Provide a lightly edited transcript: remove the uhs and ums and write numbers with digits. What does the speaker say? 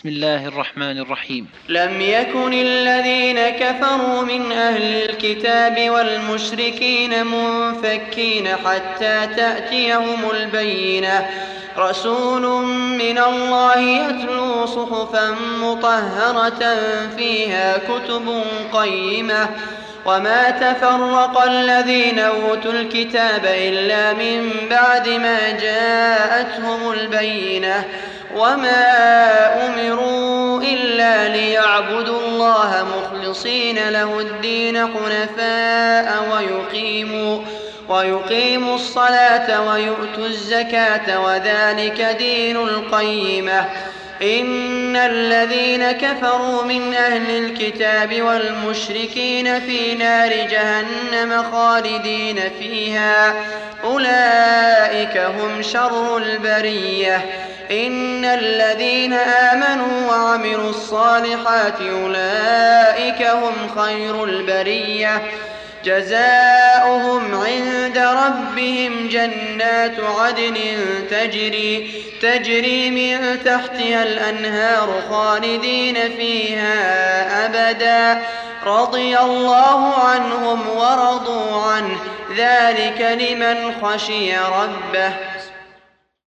بسم الله الرحمن الرحيم. لم يكن الذين كفروا من أهل الكتاب والمشركين منفكين حتى تأتيهم البينة، رسول من الله يتلو صحفا مطهرة فيها كتب قيمة. وما تفرق الذين أوتوا الكتاب إلا من بعد ما جاءتهم البينة، وما أمروا إلا ليعبدوا الله مخلصين له الدين حنفاء ويقيموا الصلاة ويؤتوا الزكاة وذلك دين القيمة. إن الذين كفروا من أهل الكتاب والمشركين في نار جهنم خالدين فيها، أولئك هم شر البرية. إن الذين آمنوا وعملوا الصالحات أولئك هم خير البرية، جزاؤهم عند ربهم جنات عدن تجري من تحتها الأنهار خالدين فيها أبدا، رضي الله عنهم ورضوا عنه، ذلك لمن خشي ربه.